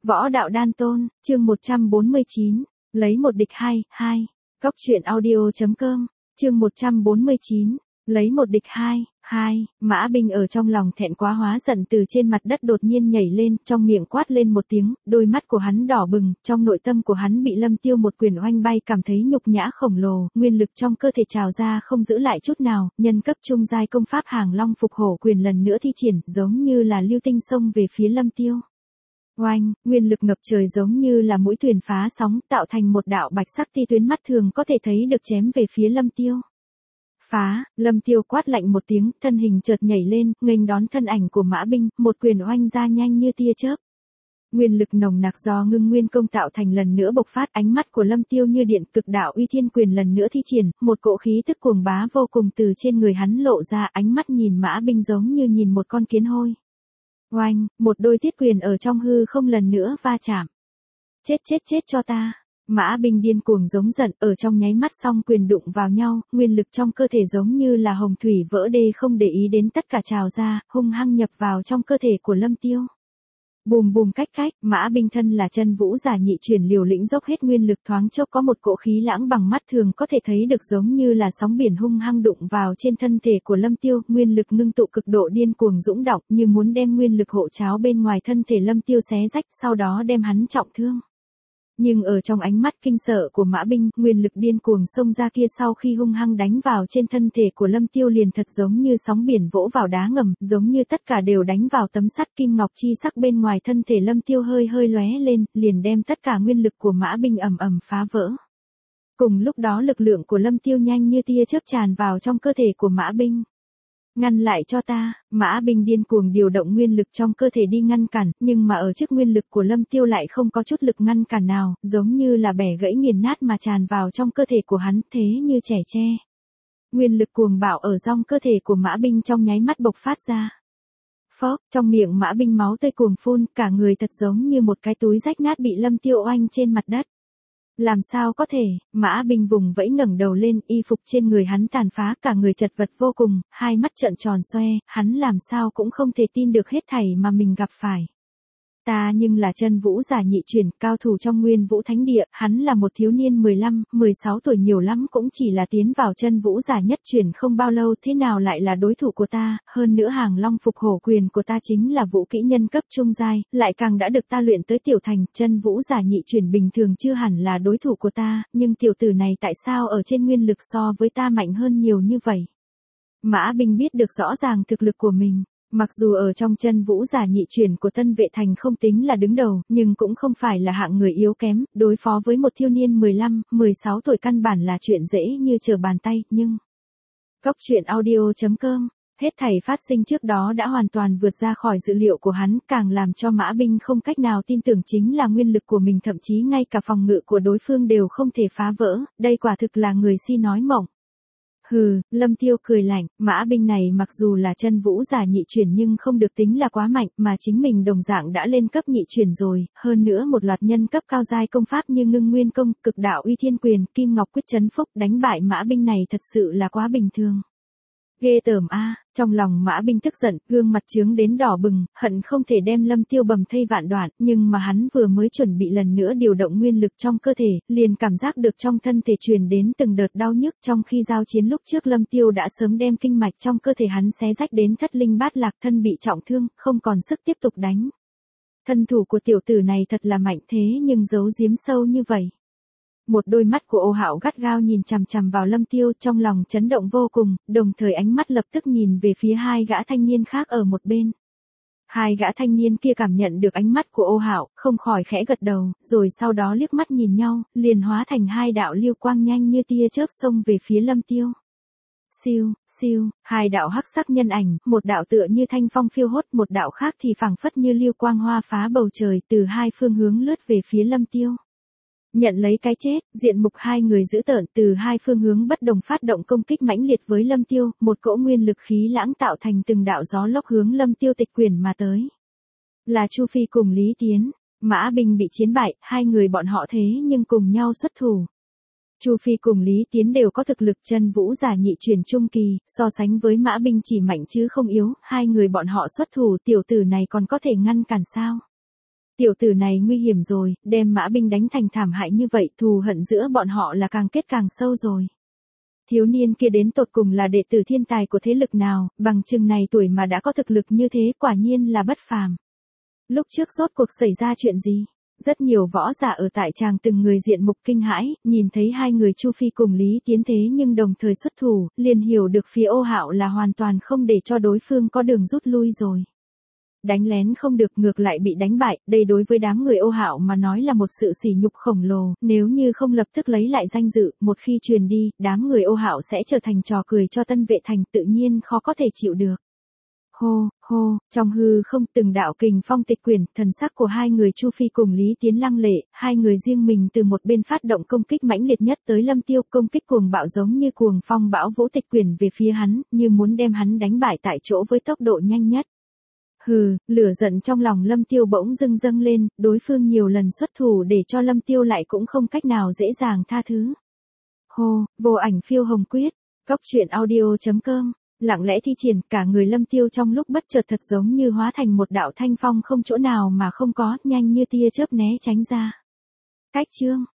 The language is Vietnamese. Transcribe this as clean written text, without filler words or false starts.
Võ đạo đan tôn, chương 149, lấy một địch hai, Cóc truyện audio.com, chương 149, lấy một địch hai, Mã Binh ở trong lòng thẹn quá hóa giận từ trên mặt đất đột nhiên nhảy lên, trong miệng quát lên một tiếng, đôi mắt của hắn đỏ bừng, trong nội tâm của hắn bị Lâm Tiêu một quyền oanh bay, cảm thấy nhục nhã khổng lồ, nguyên lực trong cơ thể trào ra không giữ lại chút nào, nhân cấp trung giai công pháp Hàng Long Phục Hổ quyền lần nữa thi triển, giống như là lưu tinh xông về phía Lâm Tiêu. Oanh, nguyên lực ngập trời giống như là mũi thuyền phá sóng, tạo thành một đạo bạch sắc ti tuyến mắt thường có thể thấy được chém về phía Lâm Tiêu. Phá, Lâm Tiêu quát lạnh một tiếng, thân hình chợt nhảy lên, nghênh đón thân ảnh của Mã Binh, một quyền oanh ra nhanh như tia chớp. Nguyên lực nồng nặc do ngưng nguyên công tạo thành lần nữa bộc phát, ánh mắt của Lâm Tiêu như điện, cực đạo uy thiên quyền lần nữa thi triển, một cỗ khí tức cuồng bá vô cùng từ trên người hắn lộ ra, ánh mắt nhìn Mã Binh giống như nhìn một con kiến hôi. Oanh, một đôi thiết quyền ở trong hư không lần nữa va chạm. Chết cho ta. Mã Binh điên cuồng giống giận, ở trong nháy mắt song quyền đụng vào nhau, nguyên lực trong cơ thể giống như là hồng thủy vỡ đê không để ý đến tất cả trào ra, hung hăng nhập vào trong cơ thể của Lâm Tiêu. Bùm bùm cách, Mã Binh thân là chân vũ giả nhị truyền liều lĩnh dốc hết nguyên lực, thoáng chốc có một cỗ khí lãng bằng mắt thường có thể thấy được giống như là sóng biển hung hăng đụng vào trên thân thể của Lâm Tiêu, nguyên lực ngưng tụ cực độ điên cuồng dũng động như muốn đem nguyên lực hộ cháo bên ngoài thân thể Lâm Tiêu xé rách, sau đó đem hắn trọng thương. Nhưng ở trong ánh mắt kinh sợ của Mã Binh, nguyên lực điên cuồng xông ra kia sau khi hung hăng đánh vào trên thân thể của Lâm Tiêu liền thật giống như sóng biển vỗ vào đá ngầm, giống như tất cả đều đánh vào tấm sắt kim ngọc chi sắc bên ngoài thân thể Lâm Tiêu hơi lóe lên, liền đem tất cả nguyên lực của Mã Binh ầm phá vỡ. Cùng lúc đó lực lượng của Lâm Tiêu nhanh như tia chớp tràn vào trong cơ thể của Mã Binh. Ngăn lại cho ta, Mã Binh điên cuồng điều động nguyên lực trong cơ thể đi ngăn cản, nhưng mà ở trước nguyên lực của Lâm Tiêu lại không có chút lực ngăn cản nào, giống như là bẻ gãy nghiền nát mà tràn vào trong cơ thể của hắn, thế như trẻ tre. Nguyên lực cuồng bạo ở trong cơ thể của Mã Binh trong nháy mắt bộc phát ra. Phốc, trong miệng Mã Binh máu tươi cuồng phun, cả người thật giống như một cái túi rách nát bị Lâm Tiêu oanh trên mặt đất. Làm sao có thể, Mã Binh vùng vẫy ngẩng đầu lên, y phục trên người hắn tàn phá, cả người chật vật vô cùng, hai mắt trợn tròn xoe, hắn làm sao cũng không thể tin được hết thảy mà mình gặp phải. Ta nhưng là chân vũ giả nhị truyền, cao thủ trong Nguyên Vũ Thánh Địa, hắn là một thiếu niên 15, 16 tuổi, nhiều lắm cũng chỉ là tiến vào chân vũ giả nhất truyền không bao lâu, thế nào lại là đối thủ của ta, hơn nữa Hàng Long Phục Hổ quyền của ta chính là vũ kỹ nhân cấp trung giai, lại càng đã được ta luyện tới tiểu thành, chân vũ giả nhị truyền bình thường chưa hẳn là đối thủ của ta, nhưng tiểu tử này tại sao ở trên nguyên lực so với ta mạnh hơn nhiều như vậy? Mã Binh biết được rõ ràng thực lực của mình. Mặc dù ở trong chân vũ giả nhị truyền của Tân Vệ Thành không tính là đứng đầu, nhưng cũng không phải là hạng người yếu kém, đối phó với một thiếu niên 15, 16 tuổi căn bản là chuyện dễ như trở bàn tay, nhưng... Cóc truyện audio.com, hết thảy phát sinh trước đó đã hoàn toàn vượt ra khỏi dự liệu của hắn, càng làm cho Mã Binh không cách nào tin tưởng chính là nguyên lực của mình, thậm chí ngay cả phòng ngự của đối phương đều không thể phá vỡ, đây quả thực là người si nói mộng. Hừ, Lâm Tiêu cười lạnh, Mã Binh này mặc dù là chân vũ giả nhị truyền nhưng không được tính là quá mạnh, mà chính mình đồng dạng đã lên cấp nhị truyền rồi, hơn nữa một loạt nhân cấp cao giai công pháp như ngưng nguyên công, cực đạo uy thiên quyền, kim ngọc quyết chấn phúc, đánh bại Mã Binh này thật sự là quá bình thường. Ghê tởm a, trong lòng Mã Binh tức giận, gương mặt trướng đến đỏ bừng, hận không thể đem Lâm Tiêu bầm thây vạn đoạn, nhưng mà hắn vừa mới chuẩn bị lần nữa điều động nguyên lực trong cơ thể, liền cảm giác được trong thân thể truyền đến từng đợt đau nhức, trong khi giao chiến lúc trước Lâm Tiêu đã sớm đem kinh mạch trong cơ thể hắn xé rách đến thất linh bát lạc, thân bị trọng thương, không còn sức tiếp tục đánh. Thân thủ của tiểu tử này thật là mạnh thế nhưng giấu giếm sâu như vậy. Một đôi mắt của Ô Hạo gắt gao nhìn chằm chằm vào Lâm Tiêu, trong lòng chấn động vô cùng, đồng thời ánh mắt lập tức nhìn về phía hai gã thanh niên khác ở một bên. Hai gã thanh niên kia cảm nhận được ánh mắt của Ô Hạo, không khỏi khẽ gật đầu, rồi sau đó liếc mắt nhìn nhau, liền hóa thành hai đạo lưu quang nhanh như tia chớp xông về phía Lâm Tiêu. Siêu, hai đạo hắc sắc nhân ảnh, một đạo tựa như thanh phong phiêu hốt, một đạo khác thì phảng phất như lưu quang hoa phá bầu trời, từ hai phương hướng lướt về phía Lâm Tiêu. Nhận lấy cái chết, diện mục hai người dữ tợn từ hai phương hướng bất đồng phát động công kích mãnh liệt với Lâm Tiêu, một cỗ nguyên lực khí lãng tạo thành từng đạo gió lốc hướng Lâm Tiêu tịch quyển mà tới. Là Chu Phi cùng Lý Tiến, Mã Binh bị chiến bại, hai người bọn họ thế nhưng cùng nhau xuất thủ. Chu Phi cùng Lý Tiến đều có thực lực chân vũ giả nhị truyền trung kỳ, so sánh với Mã Binh chỉ mạnh chứ không yếu, hai người bọn họ xuất thủ, tiểu tử này còn có thể ngăn cản sao? Tiểu tử này nguy hiểm rồi, đem Mã Binh đánh thành thảm hại như vậy, thù hận giữa bọn họ là càng kết càng sâu rồi. Thiếu niên kia đến tột cùng là đệ tử thiên tài của thế lực nào, bằng chừng này tuổi mà đã có thực lực như thế, quả nhiên là bất phàm. Lúc trước rốt cuộc xảy ra chuyện gì? Rất nhiều võ giả ở tại tràng từng người diện mục kinh hãi, nhìn thấy hai người Chu Phi cùng Lý Tiến thế nhưng đồng thời xuất thủ, liền hiểu được phía Ô Hạo là hoàn toàn không để cho đối phương có đường rút lui rồi. Đánh lén không được, ngược lại bị đánh bại, đây đối với đám người Ô Hạo mà nói là một sự sỉ nhục khổng lồ, nếu như không lập tức lấy lại danh dự, một khi truyền đi, đám người Ô Hạo sẽ trở thành trò cười cho Tân Vệ Thành, tự nhiên khó có thể chịu được. Hô, hô, trong hư không từng đạo kình phong tịch quyển, thần sắc của hai người Chu Phi cùng Lý Tiến lăng lệ, hai người riêng mình từ một bên phát động công kích mãnh liệt nhất tới Lâm Tiêu, công kích cuồng bạo giống như cuồng phong bão vũ tịch quyển về phía hắn, như muốn đem hắn đánh bại tại chỗ với tốc độ nhanh nhất. Hừ, lửa giận trong lòng Lâm Tiêu bỗng dâng dâng lên, đối phương nhiều lần xuất thủ để cho Lâm Tiêu lại cũng không cách nào dễ dàng tha thứ. Hô, vô ảnh phiêu hồng quyết, Cốc Truyện Audio.com. Lặng lẽ thi triển, cả người Lâm Tiêu trong lúc bất chợt thật giống như hóa thành một đạo thanh phong không chỗ nào mà không có, nhanh như tia chớp né tránh ra. Cách chương